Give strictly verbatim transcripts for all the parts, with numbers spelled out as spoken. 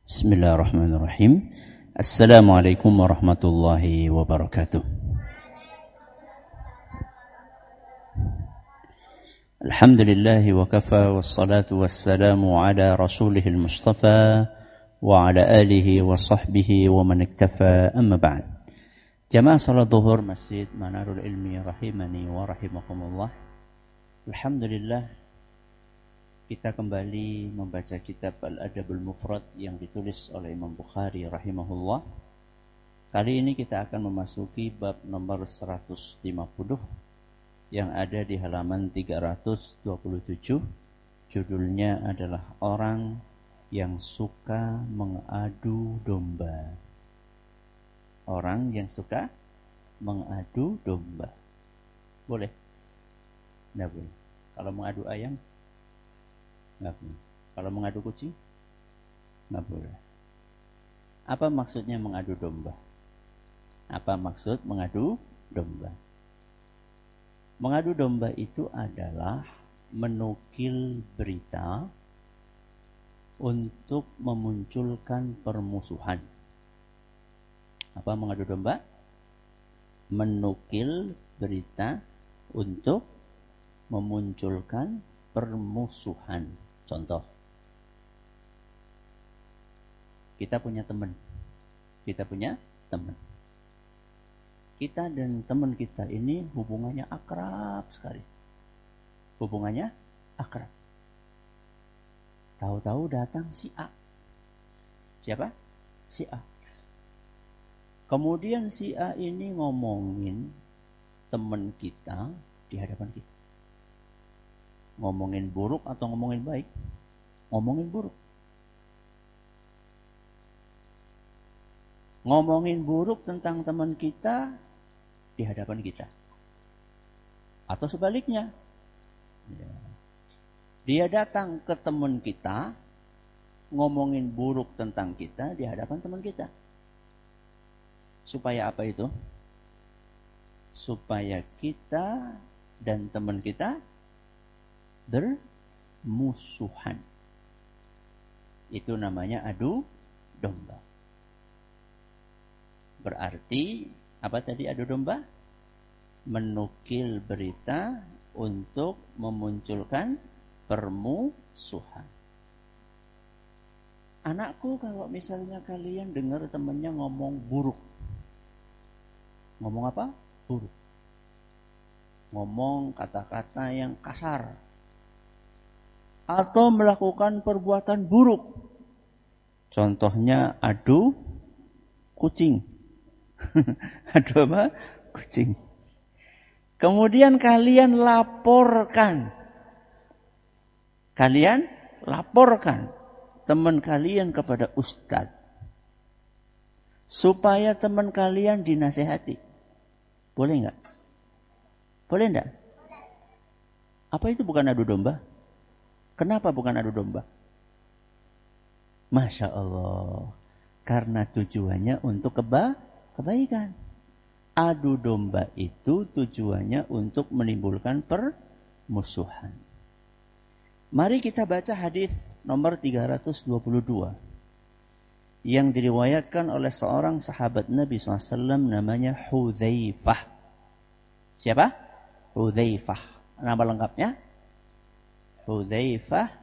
Bismillahirrahmanirrahim. Assalamualaikum warahmatullahi wabarakatuh. Alhamdulillahi wa kafa wassalatu wassalamu ala rasulihil mustafa wa ala alihi wa sahbihi wa man iktafa amma ba'd. Jamaah salat zuhur Masjid Manarul Ilmi rahimani wa rahimakumullah. Alhamdulillah kita kembali membaca kitab Al-Adabul Mufrad yang ditulis oleh Imam Bukhari rahimahullah. Kali ini kita akan memasuki bab nomor seratus lima puluh yang ada di halaman tiga ratus dua puluh tujuh. Judulnya adalah orang yang suka mengadu domba. Orang yang suka mengadu domba. Boleh? Tidak boleh. Kalau mengadu ayam? Nggak boleh. Kalau mengadu kucing? Nggak boleh. Apa maksudnya mengadu domba? Apa maksud mengadu domba? Mengadu domba itu adalah menukil berita untuk memunculkan permusuhan. Apa mengadu domba? Menukil berita untuk memunculkan permusuhan. Contoh, kita punya teman, kita punya teman. Kita dan teman kita ini hubungannya akrab sekali. Hubungannya akrab. Tahu-tahu datang si A. Siapa? Si A. Kemudian si A ini ngomongin teman kita di hadapan kita. Ngomongin buruk atau ngomongin baik? Ngomongin buruk. Ngomongin buruk tentang teman kita di hadapan kita. Atau sebaliknya. Dia datang ke teman kita, ngomongin buruk tentang kita di hadapan teman kita. Supaya apa itu? Supaya kita dan teman kita bermusuhan. Itu namanya adu domba. Berarti apa tadi adu domba? Menukil berita untuk memunculkan permusuhan. Anakku, kalau misalnya kalian dengar temannya ngomong buruk. Ngomong apa? Buruk. Ngomong kata-kata yang kasar. Atau melakukan perbuatan buruk. Contohnya adu kucing. Adu apa? Kucing. Kemudian kalian laporkan. Kalian laporkan teman kalian kepada ustadz. Supaya teman kalian dinasehati. Boleh enggak? Boleh enggak? Apa itu bukan adu domba? Kenapa bukan adu domba? Masya Allah. Karena tujuannya untuk keba- kebaikan. Adu domba itu tujuannya untuk menimbulkan permusuhan. Mari kita baca hadis nomor tiga ratus dua puluh dua. Yang diriwayatkan oleh seorang sahabat Nabi shallallahu alaihi wasallam namanya Hudzaifah. Siapa? Hudzaifah. Nama lengkapnya? Hudzaifah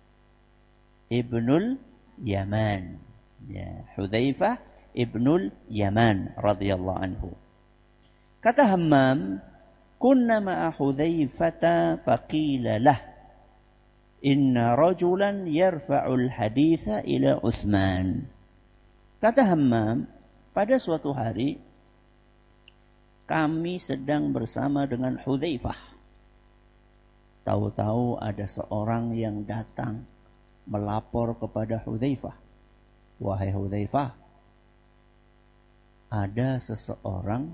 ibnul Yaman. Ya, Hudzaifah ibnul Yaman radhiyallahu anhu. Kata Hammam, kunna ma'a Hudzaifata faqila lah, inna rajulan yarfa'ul haditha ila Utsman. Kata Hammam, pada suatu hari kami sedang bersama dengan Hudzaifah. Tahu-tahu ada seorang yang datang melapor kepada Hudzaifah. Wahai Hudzaifah, ada seseorang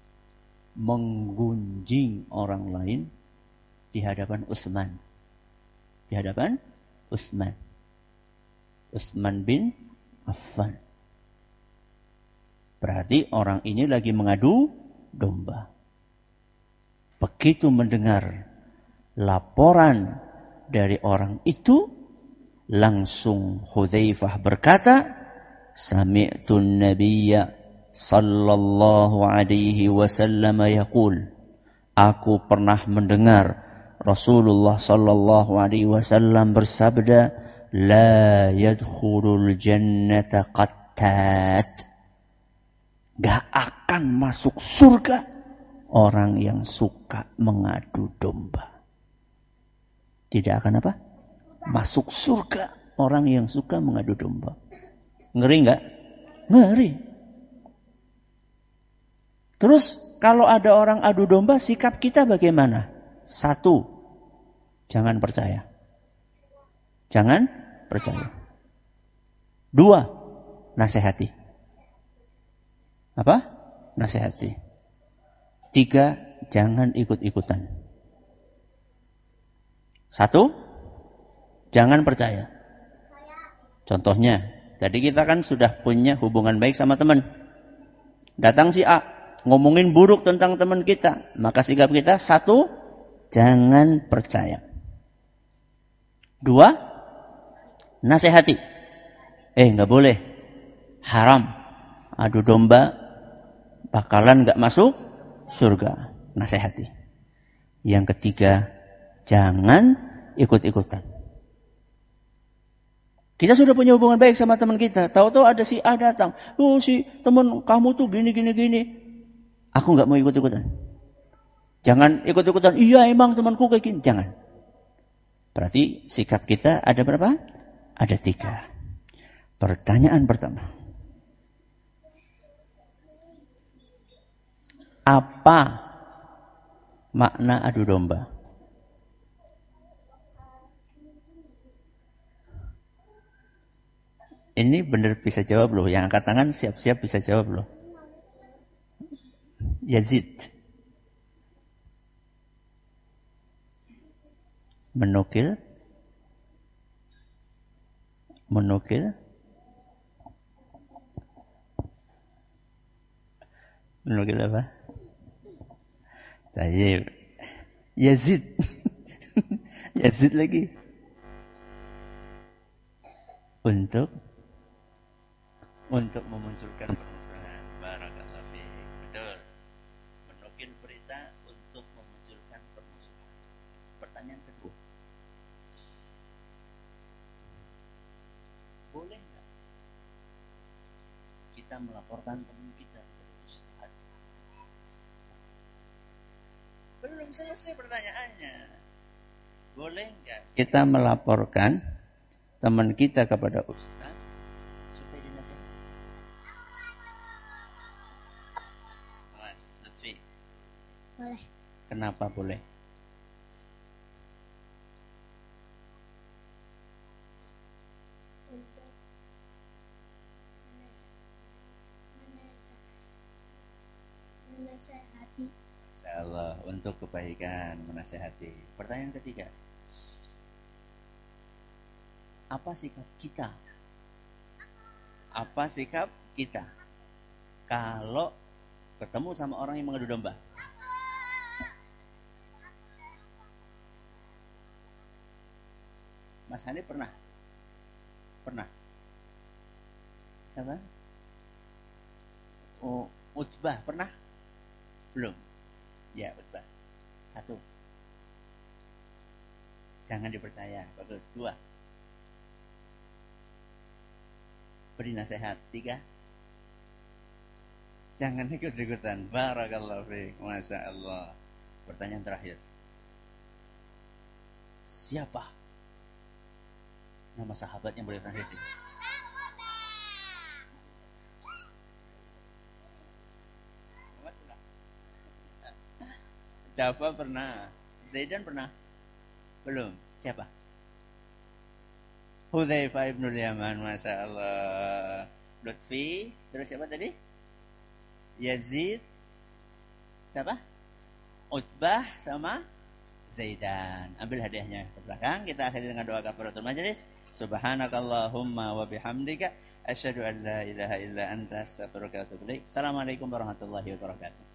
menggunjing orang lain di hadapan Utsman. Di hadapan Utsman. Utsman bin Affan. Berarti orang ini lagi mengadu domba. Begitu mendengar laporan dari orang itu, Langsung Hudzaifah berkata, Sami'tun Nabiyya sallallahu alaihi wasallam yaqul. Aku pernah mendengar Rasulullah sallallahu alaihi wasallam bersabda, La yadkhulul jannata qattat. Gak akan masuk surga orang yang suka mengadu domba. Tidak akan apa? Masuk surga orang yang suka mengadu domba. Ngeri enggak? Ngeri. Terus kalau ada orang adu domba, sikap kita bagaimana? Satu, jangan percaya. Jangan percaya. Dua, nasihati. Apa? Nasihati. Tiga, jangan ikut-ikutan. Satu, jangan percaya. Contohnya, tadi kita kan sudah punya hubungan baik sama teman. Datang si A, ngomongin buruk tentang teman kita. Maka sikap kita, satu, jangan percaya. Dua, nasihati. Eh, nggak boleh. Haram. Adu domba, bakalan nggak masuk surga. Nasihati. Yang ketiga, jangan ikut-ikutan. Kita sudah punya hubungan baik sama teman kita. Tahu-tahu ada si A datang. Oh, si teman kamu tuh gini, gini, gini. Aku nggak mau ikut-ikutan. Jangan ikut-ikutan. Iya, emang temanku kayak gini. Jangan. Berarti sikap kita ada berapa? Ada tiga. Pertanyaan pertama. Apa makna adu domba? Ini benar bisa jawab loh. Yang angkat tangan siap-siap bisa jawab loh. Yazid. Menukil. Menukil. Menukil apa? Tayyib. Yazid. Yazid lagi. Untuk untuk memunculkan permusuhan. Barakallahu fiik. Betul. Menukil berita untuk memunculkan permusuhan. Pertanyaan kedua. Boleh enggak kita melaporkan teman kita kepada ustaz? Belum selesai pertanyaannya. Boleh enggak kita melaporkan teman kita kepada ustaz supaya dinasihati? Mas Lutfi. Boleh. Kenapa boleh? Untuk menasihati. Insyaallah untuk kebaikan, menasihati. Pertanyaan ketiga. Apa sikap kita? Apa sikap kita kalau ketemu sama orang yang mengadu domba? Mas Hanif pernah? Pernah? Siapa? Oh, Utbah pernah? Belum? Ya, Utbah. Satu. Jangan dipercaya. Bagus. Dua. Beri nasihat. Tiga. Jangan ikut-ikutan. Barakallahu fiik. Masya Allah. Pertanyaan terakhir. Siapa nama sahabat yang boleh nasihat? Dafa pernah. Zaidan pernah? Belum. Siapa? Hudzaifah ibnul Yaman. Masya Allah. Lutfi. Terus siapa tadi? Yazid. Siapa? Utbah sama Zaidan. Ambil hadiahnya ke belakang. Kita akhiri dengan doa kafaratul majelis. Subhanakallahumma wa bihamdika asyhadu an la ilaha illa anta astaghfiruka wa atubu ilaik. Assalamualaikum warahmatullahi wabarakatuh.